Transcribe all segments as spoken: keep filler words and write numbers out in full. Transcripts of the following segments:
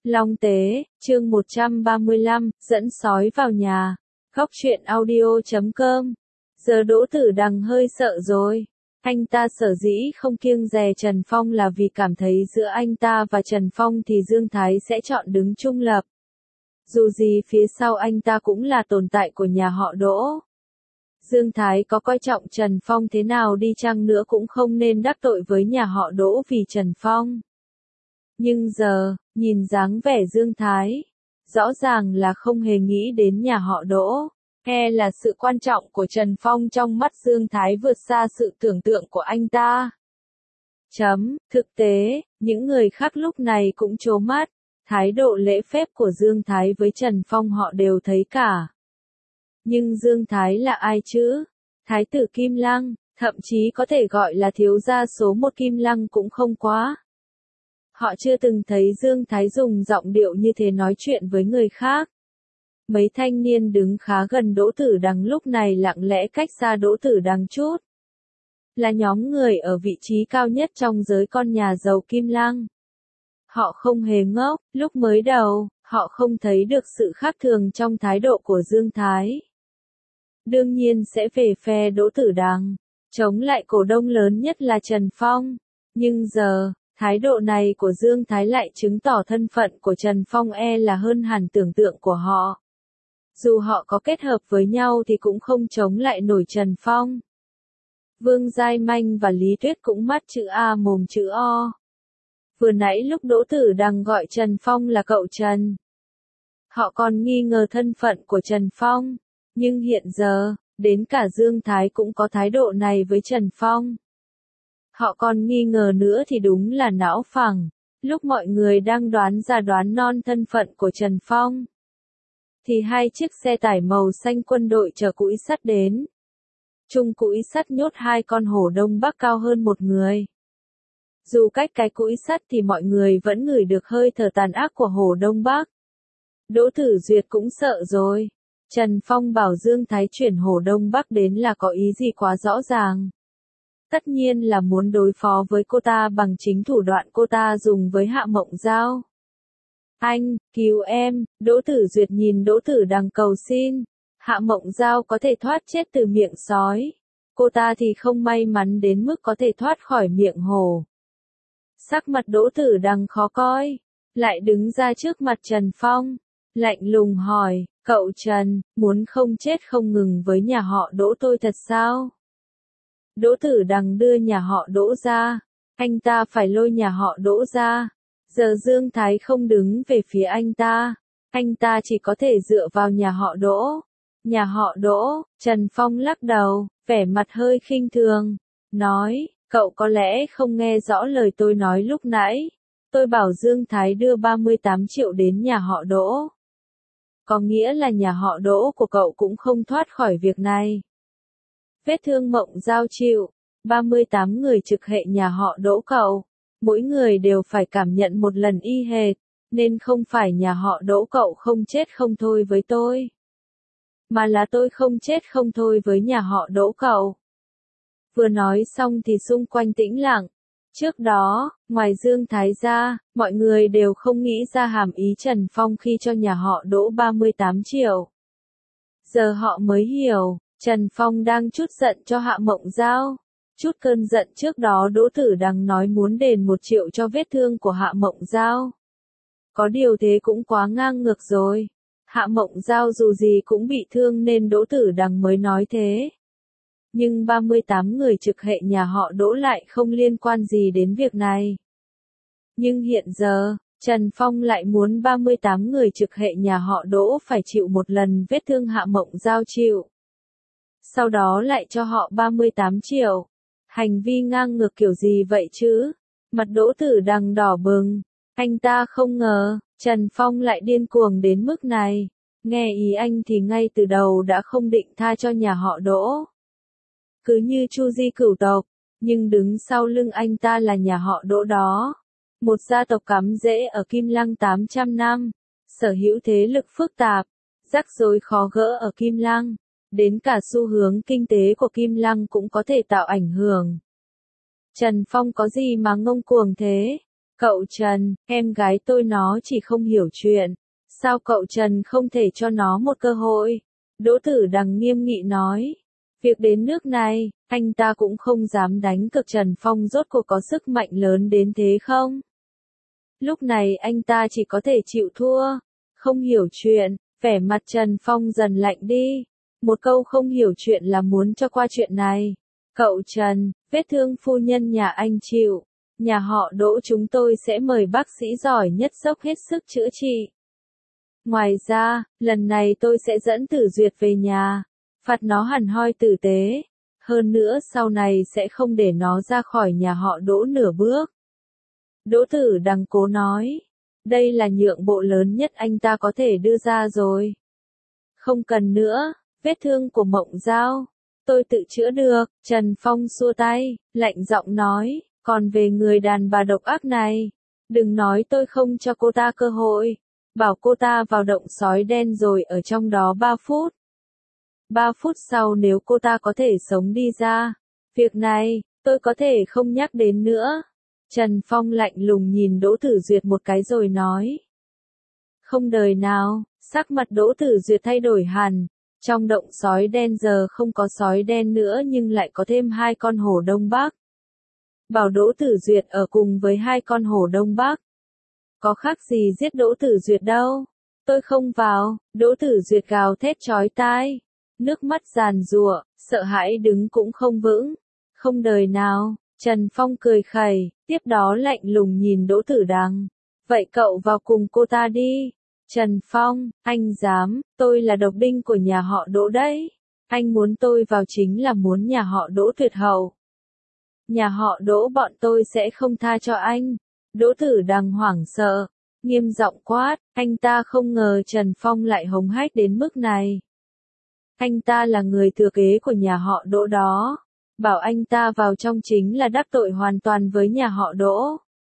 Long Tế, chương một trăm ba mươi lăm, dẫn sói vào nhà. Góc truyện audio chấm com. Giờ Đỗ Tử Đằng hơi sợ rồi. Anh ta sở dĩ không kiêng dè Trần Phong là vì cảm thấy giữa anh ta và Trần Phong thì Dương Thái sẽ chọn đứng trung lập. Dù gì phía sau anh ta cũng là tồn tại của nhà họ Đỗ. Dương Thái có coi trọng Trần Phong thế nào đi chăng nữa cũng không nên đắc tội với nhà họ Đỗ vì Trần Phong. Nhưng giờ, nhìn dáng vẻ Dương Thái, rõ ràng là không hề nghĩ đến nhà họ Đỗ. E là sự quan trọng của Trần Phong trong mắt Dương Thái vượt xa sự tưởng tượng của anh ta. Chấm, thực tế, những người khác lúc này cũng trố mắt, thái độ lễ phép của Dương Thái với Trần Phong họ đều thấy cả. Nhưng Dương Thái là ai chứ? Thái tử Kim Lăng, thậm chí có thể gọi là thiếu gia số một Kim Lăng cũng không quá. Họ chưa từng thấy Dương Thái dùng giọng điệu như thế nói chuyện với người khác. Mấy thanh niên đứng khá gần Đỗ Tử Đằng lúc này lặng lẽ cách xa Đỗ Tử Đằng chút. Là nhóm người ở vị trí cao nhất trong giới con nhà giàu Kim Lăng. Họ không hề ngốc, lúc mới đầu, họ không thấy được sự khác thường trong thái độ của Dương Thái. Đương nhiên sẽ về phe Đỗ Tử Đằng, chống lại cổ đông lớn nhất là Trần Phong. Nhưng giờ, thái độ này của Dương Thái lại chứng tỏ thân phận của Trần Phong e là hơn hẳn tưởng tượng của họ. Dù họ có kết hợp với nhau thì cũng không chống lại nổi Trần Phong. Vương Giai Manh và Lý Tuyết cũng mắt chữ A mồm chữ O. Vừa nãy lúc Đỗ Tử Đằng gọi Trần Phong là cậu Trần, họ còn nghi ngờ thân phận của Trần Phong. Nhưng hiện giờ, đến cả Dương Thái cũng có thái độ này với Trần Phong. Họ còn nghi ngờ nữa thì đúng là não phẳng. Lúc mọi người đang đoán ra đoán non thân phận của Trần Phong, thì hai chiếc xe tải màu xanh quân đội chở cũi sắt đến. Chung cũi sắt nhốt hai con hổ Đông Bắc cao hơn một người. Dù cách cái cũi sắt thì mọi người vẫn ngửi được hơi thở tàn ác của hổ Đông Bắc. Đỗ Tử Duyệt cũng sợ rồi. Trần Phong bảo Dương Thái chuyển hổ Đông Bắc đến là có ý gì quá rõ ràng. Tất nhiên là muốn đối phó với cô ta bằng chính thủ đoạn cô ta dùng với Hạ Mộng Giao. Anh, cứu em, Đỗ Tử Duyệt nhìn Đỗ Tử Đằng cầu xin. Hạ Mộng Giao có thể thoát chết từ miệng sói. Cô ta thì không may mắn đến mức có thể thoát khỏi miệng hổ. Sắc mặt Đỗ Tử Đằng khó coi, lại đứng ra trước mặt Trần Phong, lạnh lùng hỏi, cậu Trần, muốn không chết không ngừng với nhà họ Đỗ tôi thật sao? Đỗ Tử Đằng đưa nhà họ Đỗ ra, anh ta phải lôi nhà họ Đỗ ra. Giờ Dương Thái không đứng về phía anh ta, anh ta chỉ có thể dựa vào nhà họ Đỗ. Nhà họ Đỗ, Trần Phong lắc đầu, vẻ mặt hơi khinh thường, nói, cậu có lẽ không nghe rõ lời tôi nói lúc nãy. Tôi bảo Dương Thái đưa ba mươi tám triệu đến nhà họ Đỗ. Có nghĩa là nhà họ Đỗ của cậu cũng không thoát khỏi việc này. Vết thương Mộng Giao chịu, ba mươi tám người trực hệ nhà họ Đỗ cậu. Mỗi người đều phải cảm nhận một lần y hệt, nên không phải nhà họ Đỗ cậu không chết không thôi với tôi. Mà là tôi không chết không thôi với nhà họ Đỗ cậu. Vừa nói xong thì xung quanh tĩnh lặng. Trước đó, ngoài Dương Thái ra, mọi người đều không nghĩ ra hàm ý Trần Phong khi cho nhà họ Đỗ ba mươi tám triệu. Giờ họ mới hiểu, Trần Phong đang trút giận cho Hạ Mộng Giao. Chút cơn giận trước đó Đỗ Tử Đằng nói muốn đền một triệu cho vết thương của Hạ Mộng Giao. Có điều thế cũng quá ngang ngược rồi. Hạ Mộng Giao dù gì cũng bị thương nên Đỗ Tử Đằng mới nói thế. Nhưng ba mươi tám người trực hệ nhà họ Đỗ lại không liên quan gì đến việc này. Nhưng hiện giờ, Trần Phong lại muốn ba mươi tám người trực hệ nhà họ Đỗ phải chịu một lần vết thương Hạ Mộng Giao chịu. Sau đó lại cho họ ba mươi tám triệu. Hành vi ngang ngược kiểu gì vậy chứ? Mặt Đỗ Tử Đằng đỏ bừng. Anh ta không ngờ, Trần Phong lại điên cuồng đến mức này. Nghe ý anh thì ngay từ đầu đã không định tha cho nhà họ Đỗ. Cứ như Chu Di cửu tộc, nhưng đứng sau lưng anh ta là nhà họ Đỗ đó. Một gia tộc cắm rễ ở Kim Lăng tám trăm năm, sở hữu thế lực phức tạp, rắc rối khó gỡ ở Kim Lăng. Đến cả xu hướng kinh tế của Kim Lăng cũng có thể tạo ảnh hưởng. Trần Phong có gì mà ngông cuồng thế? Cậu Trần, em gái tôi nó chỉ không hiểu chuyện. Sao cậu Trần không thể cho nó một cơ hội? Đỗ Tử Đằng nghiêm nghị nói. Việc đến nước này, anh ta cũng không dám đánh cược Trần Phong rốt cuộc có sức mạnh lớn đến thế không? Lúc này anh ta chỉ có thể chịu thua. Không hiểu chuyện, vẻ mặt Trần Phong dần lạnh đi. Một câu không hiểu chuyện là muốn cho qua chuyện này. Cậu Trần, vết thương phu nhân nhà anh chịu. Nhà họ Đỗ chúng tôi sẽ mời bác sĩ giỏi nhất dốc hết sức chữa trị. Ngoài ra, lần này tôi sẽ dẫn Tử Duyệt về nhà, phạt nó hẳn hoi tử tế. Hơn nữa sau này sẽ không để nó ra khỏi nhà họ Đỗ nửa bước. Đỗ Tử Đằng cố nói, đây là nhượng bộ lớn nhất anh ta có thể đưa ra rồi. Không cần nữa, vết thương của Mộng Giao, tôi tự chữa được. Trần Phong xua tay, lạnh giọng nói, còn về người đàn bà độc ác này, đừng nói tôi không cho cô ta cơ hội. Bảo cô ta vào động sói đen rồi ở trong đó ba phút. ba phút sau nếu cô ta có thể sống đi ra, việc này, tôi có thể không nhắc đến nữa. Trần Phong lạnh lùng nhìn Đỗ Tử Duyệt một cái rồi nói. Không đời nào, sắc mặt Đỗ Tử Duyệt thay đổi hẳn. Trong động sói đen giờ không có sói đen nữa nhưng lại có thêm hai con hổ Đông Bắc. Bảo Đỗ Tử Duyệt ở cùng với hai con hổ Đông Bắc. Có khác gì giết Đỗ Tử Duyệt đâu. Tôi không vào. Đỗ Tử Duyệt gào thét chói tai. Nước mắt giàn giụa, sợ hãi đứng cũng không vững. Không đời nào. Trần Phong cười khẩy, tiếp đó lạnh lùng nhìn Đỗ Tử Đằng. Vậy cậu vào cùng cô ta đi. Trần Phong, anh dám, tôi là độc đinh của nhà họ Đỗ đấy. Anh muốn tôi vào chính là muốn nhà họ Đỗ tuyệt hậu. Nhà họ Đỗ bọn tôi sẽ không tha cho anh. Đỗ Tử Đằng hoảng sợ, nghiêm giọng quát, anh ta không ngờ Trần Phong lại hống hách đến mức này. Anh ta là người thừa kế của nhà họ Đỗ đó. Bảo anh ta vào trong chính là đắc tội hoàn toàn với nhà họ Đỗ.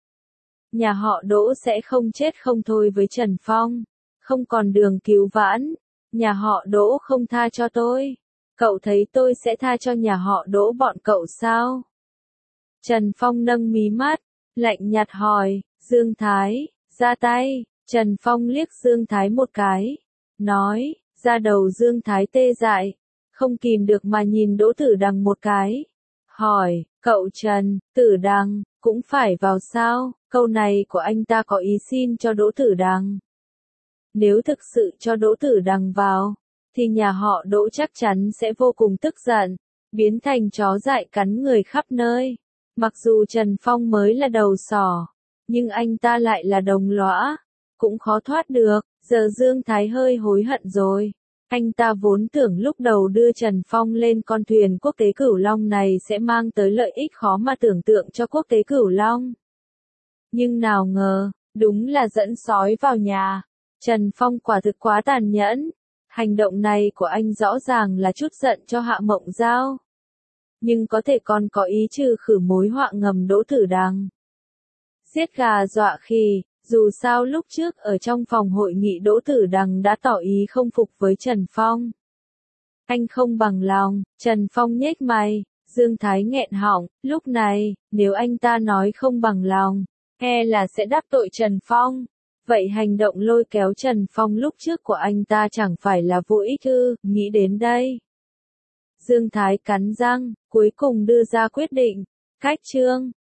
Nhà họ Đỗ sẽ không chết không thôi với Trần Phong. Không còn đường cứu vãn. Nhà họ Đỗ không tha cho tôi. Cậu thấy tôi sẽ tha cho nhà họ Đỗ bọn cậu sao? Trần Phong nâng mí mắt, lạnh nhạt hỏi, Dương Thái, ra tay. Trần Phong liếc Dương Thái một cái, nói, ra đầu Dương Thái tê dại, không kìm được mà nhìn Đỗ Tử Đằng một cái. Hỏi, cậu Trần, Tử Đằng, cũng phải vào sao? Câu này của anh ta có ý xin cho Đỗ Tử Đằng. Nếu thực sự cho Đỗ Tử Đằng vào, thì nhà họ Đỗ chắc chắn sẽ vô cùng tức giận, biến thành chó dại cắn người khắp nơi. Mặc dù Trần Phong mới là đầu sỏ, nhưng anh ta lại là đồng lõa, cũng khó thoát được. Giờ Dương Thái hơi hối hận rồi. Anh ta vốn tưởng lúc đầu đưa Trần Phong lên con thuyền quốc tế Cửu Long này sẽ mang tới lợi ích khó mà tưởng tượng cho quốc tế Cửu Long. Nhưng nào ngờ, đúng là dẫn sói vào nhà. Trần Phong quả thực quá tàn nhẫn. Hành động này của anh rõ ràng là chút giận cho Hạ Mộng Giao. Nhưng có thể còn có ý trừ khử mối họa ngầm Đỗ Tử Đằng. Giết gà dọa khỉ, dù sao lúc trước ở trong phòng hội nghị Đỗ Tử Đằng đã tỏ ý không phục với Trần Phong. Anh không bằng lòng. Trần Phong nhếch mày, Dương Thái nghẹn họng, lúc này, nếu anh ta nói không bằng lòng, e là sẽ đắc tội Trần Phong. Vậy hành động lôi kéo Trần Phong lúc trước của anh ta chẳng phải là vô ích ư? Nghĩ đến đây, Dương Thái cắn răng, cuối cùng đưa ra quyết định. Cách chương